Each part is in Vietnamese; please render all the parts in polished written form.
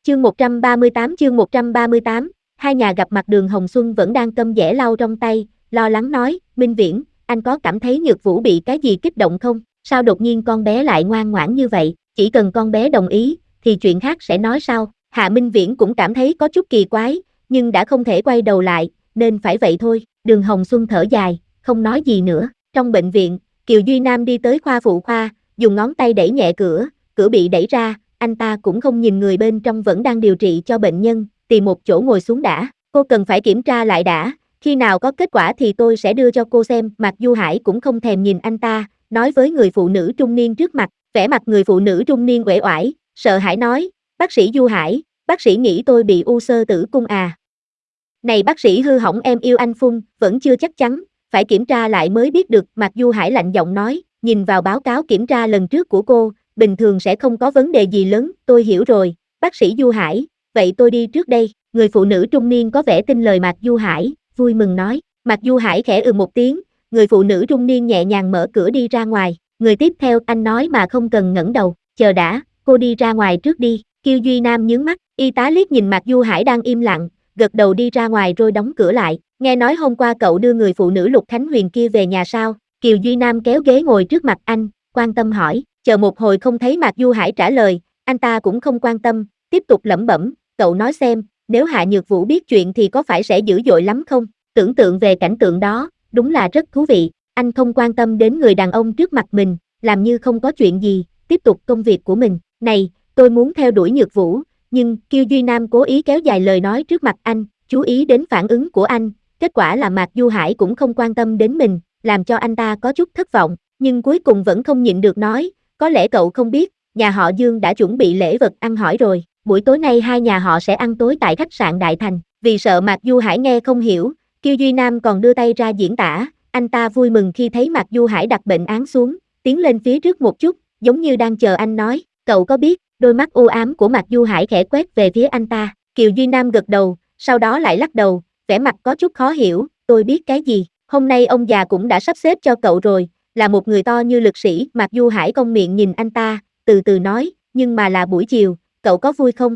Chương 138, hai nhà gặp mặt. Đường Hồng Xuân vẫn đang câm dẻ lau trong tay, lo lắng nói, Minh Viễn, anh có cảm thấy Nhược Vũ bị cái gì kích động không? Sao đột nhiên con bé lại ngoan ngoãn như vậy? Chỉ cần con bé đồng ý, thì chuyện khác sẽ nói sau. Hạ Minh Viễn cũng cảm thấy có chút kỳ quái, nhưng đã không thể quay đầu lại, nên phải vậy thôi. Đường Hồng Xuân thở dài, không nói gì nữa. Trong bệnh viện, Kiều Duy Nam đi tới khoa phụ khoa, dùng ngón tay đẩy nhẹ cửa, cửa bị đẩy ra, anh ta cũng không nhìn người bên trong vẫn đang điều trị cho bệnh nhân, tìm một chỗ ngồi xuống đã. Cô cần phải kiểm tra lại đã, khi nào có kết quả thì tôi sẽ đưa cho cô xem. Mạc Du Hải cũng không thèm nhìn anh ta, nói với người phụ nữ trung niên trước mặt. Vẻ mặt người phụ nữ trung niên uể oải, sợ hãi nói, bác sĩ Du Hải, bác sĩ nghĩ tôi bị u xơ tử cung à? Này bác sĩ hư hỏng, em yêu anh Phun, vẫn chưa chắc chắn, phải kiểm tra lại mới biết được. Mạc Du Hải lạnh giọng nói, nhìn vào báo cáo kiểm tra lần trước của cô, bình thường sẽ không có vấn đề gì lớn. Tôi hiểu rồi, bác sĩ Du Hải, vậy tôi đi trước đây. Người phụ nữ trung niên có vẻ tin lời Mạc Du Hải, vui mừng nói. Mạc Du Hải khẽ một tiếng, người phụ nữ trung niên nhẹ nhàng mở cửa đi ra ngoài. Người tiếp theo, anh nói mà không cần ngẩng đầu, chờ đã, cô đi ra ngoài trước đi. Kiều Duy Nam nhướng mắt, y tá liếc nhìn Mạc Du Hải đang im lặng, gật đầu đi ra ngoài rồi đóng cửa lại. Nghe nói hôm qua cậu đưa người phụ nữ Lục Khánh Huyền kia về nhà sao? Kiều Duy Nam kéo ghế ngồi trước mặt anh, quan tâm hỏi. Chờ một hồi không thấy Mạc Du Hải trả lời, anh ta cũng không quan tâm, tiếp tục lẩm bẩm, cậu nói xem, nếu Hạ Nhược Vũ biết chuyện thì có phải sẽ dữ dội lắm không? Tưởng tượng về cảnh tượng đó, đúng là rất thú vị. Anh không quan tâm đến người đàn ông trước mặt mình, làm như không có chuyện gì, tiếp tục công việc của mình. Này, tôi muốn theo đuổi Nhược Vũ, nhưng Kiều Duy Nam cố ý kéo dài lời nói trước mặt anh, chú ý đến phản ứng của anh. Kết quả là Mạc Du Hải cũng không quan tâm đến mình, làm cho anh ta có chút thất vọng, nhưng cuối cùng vẫn không nhịn được nói, có lẽ cậu không biết, nhà họ Dương đã chuẩn bị lễ vật ăn hỏi rồi, buổi tối nay hai nhà họ sẽ ăn tối tại khách sạn Đại Thành. Vì sợ Mạc Du Hải nghe không hiểu, Kiều Duy Nam còn đưa tay ra diễn tả, anh ta vui mừng khi thấy Mạc Du Hải đặt bệnh án xuống, tiến lên phía trước một chút, giống như đang chờ anh nói, cậu có biết? Đôi mắt u ám của Mạc Du Hải khẽ quét về phía anh ta, Kiều Duy Nam gật đầu, sau đó lại lắc đầu, vẻ mặt có chút khó hiểu, tôi biết cái gì? Hôm nay ông già cũng đã sắp xếp cho cậu rồi, là một người to như lực sĩ. Mạc Du Hải cong miệng nhìn anh ta, từ từ nói, nhưng mà là buổi chiều, cậu có vui không?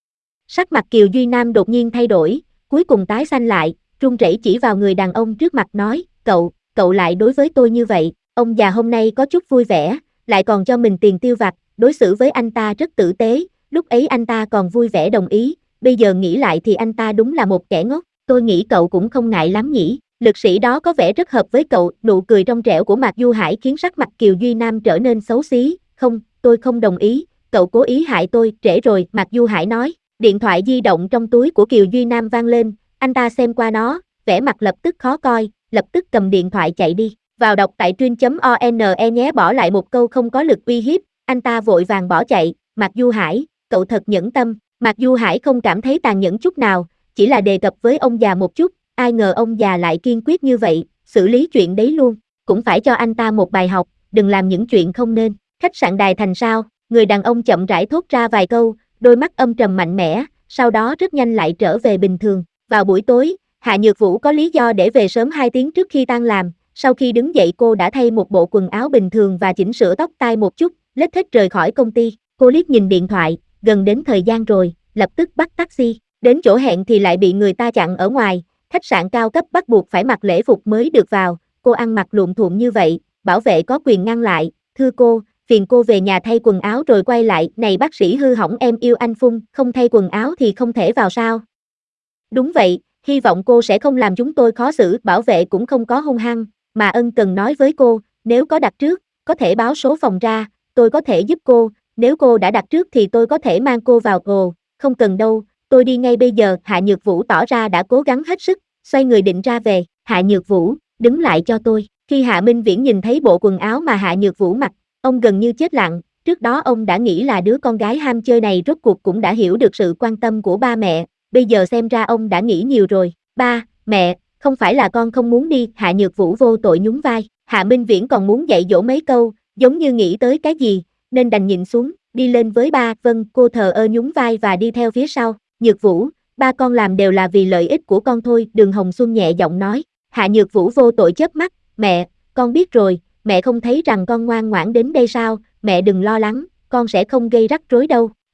Sắc mặt Kiều Duy Nam đột nhiên thay đổi, cuối cùng tái xanh lại, run rẩy chỉ vào người đàn ông trước mặt nói, cậu lại đối với tôi như vậy. Ông già hôm nay có chút vui vẻ, lại còn cho mình tiền tiêu vặt, đối xử với anh ta rất tử tế, lúc ấy anh ta còn vui vẻ đồng ý, bây giờ nghĩ lại thì anh ta đúng là một kẻ ngốc. Tôi nghĩ cậu cũng không ngại lắm nhỉ, lực sĩ đó có vẻ rất hợp với cậu. Nụ cười trong trẻo của Mạc Du Hải khiến sắc mặt Kiều Duy Nam trở nên xấu xí, không, tôi không đồng ý, cậu cố ý hại tôi. Trễ rồi, Mạc Du Hải nói. Điện thoại di động trong túi của Kiều Duy Nam vang lên, anh ta xem qua nó, vẻ mặt lập tức khó coi, lập tức cầm điện thoại chạy đi. Vào đọc tại truyện.one nhé. Bỏ lại một câu không có lực uy hiếp, anh ta vội vàng bỏ chạy. Mạc Du Hải, cậu thật nhẫn tâm. Mạc Du Hải không cảm thấy tàn nhẫn chút nào, chỉ là đề cập với ông già một chút, ai ngờ ông già lại kiên quyết như vậy, xử lý chuyện đấy luôn, cũng phải cho anh ta một bài học, đừng làm những chuyện không nên. Khách sạn Đài Thành sao? Người đàn ông chậm rãi thốt ra vài câu, đôi mắt âm trầm mạnh mẽ, sau đó rất nhanh lại trở về bình thường. Vào buổi tối, Hạ Nhược Vũ có lý do để về sớm 2 tiếng trước khi tan làm, sau khi đứng dậy cô đã thay một bộ quần áo bình thường và chỉnh sửa tóc tai một chút, lết thết rời khỏi công ty. Cô liếc nhìn điện thoại, gần đến thời gian rồi, lập tức bắt taxi, đến chỗ hẹn thì lại bị người ta chặn ở ngoài, khách sạn cao cấp bắt buộc phải mặc lễ phục mới được vào, cô ăn mặc lụm thuộm như vậy, bảo vệ có quyền ngăn lại, thưa cô, phiền cô về nhà thay quần áo rồi quay lại. Này bác sĩ hư hỏng, em yêu anh Phun, không thay quần áo thì không thể vào sao? Đúng vậy, hy vọng cô sẽ không làm chúng tôi khó xử. Bảo vệ cũng không có hung hăng, mà ân cần nói với cô, nếu có đặt trước, có thể báo số phòng ra, tôi có thể giúp cô, nếu cô đã đặt trước thì tôi có thể mang cô vào. Ồ, không cần đâu, tôi đi ngay bây giờ. Hạ Nhược Vũ tỏ ra đã cố gắng hết sức, xoay người định ra về. Hạ Nhược Vũ, đứng lại cho tôi. Khi Hạ Minh Viễn nhìn thấy bộ quần áo mà Hạ Nhược Vũ mặc, ông gần như chết lặng, trước đó ông đã nghĩ là đứa con gái ham chơi này rốt cuộc cũng đã hiểu được sự quan tâm của ba mẹ, bây giờ xem ra ông đã nghĩ nhiều rồi. Ba, mẹ, không phải là con không muốn đi. Hạ Nhược Vũ vô tội nhún vai. Hạ Minh Viễn còn muốn dạy dỗ mấy câu, giống như nghĩ tới cái gì, nên đành nhịn xuống, đi lên với ba. Vâng, cô thờ ơ nhún vai và đi theo phía sau. Nhược Vũ, ba con làm đều là vì lợi ích của con thôi. Đường Hồng Xuân nhẹ giọng nói. Hạ Nhược Vũ vô tội chớp mắt, mẹ, con biết rồi, mẹ không thấy rằng con ngoan ngoãn đến đây sao? Mẹ đừng lo lắng, con sẽ không gây rắc rối đâu. Này,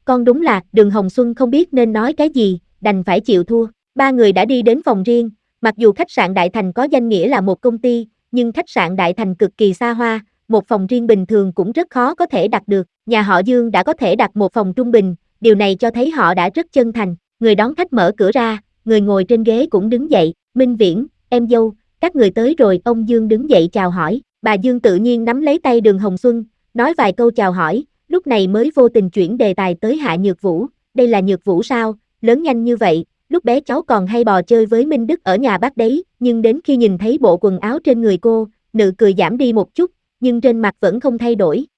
con đúng là, Đường Hồng Xuân không biết nên nói cái gì, đành phải chịu thua. Ba người đã đi đến phòng riêng, mặc dù khách sạn Đại Thành có danh nghĩa là một công ty, nhưng khách sạn Đại Thành cực kỳ xa hoa, một phòng riêng bình thường cũng rất khó có thể đặt được. Nhà họ Dương đã có thể đặt một phòng trung bình, điều này cho thấy họ đã rất chân thành. Người đón khách mở cửa ra, người ngồi trên ghế cũng đứng dậy, Minh Viễn, em dâu, các người tới rồi. Ông Dương đứng dậy chào hỏi, bà Dương tự nhiên nắm lấy tay Đường Hồng Xuân, nói vài câu chào hỏi, lúc này mới vô tình chuyển đề tài tới Hạ Nhược Vũ. Đây là Nhược Vũ sao, lớn nhanh như vậy, lúc bé cháu còn hay bò chơi với Minh Đức ở nhà bác đấy, nhưng đến khi nhìn thấy bộ quần áo trên người cô, nụ cười giảm đi một chút, nhưng trên mặt vẫn không thay đổi,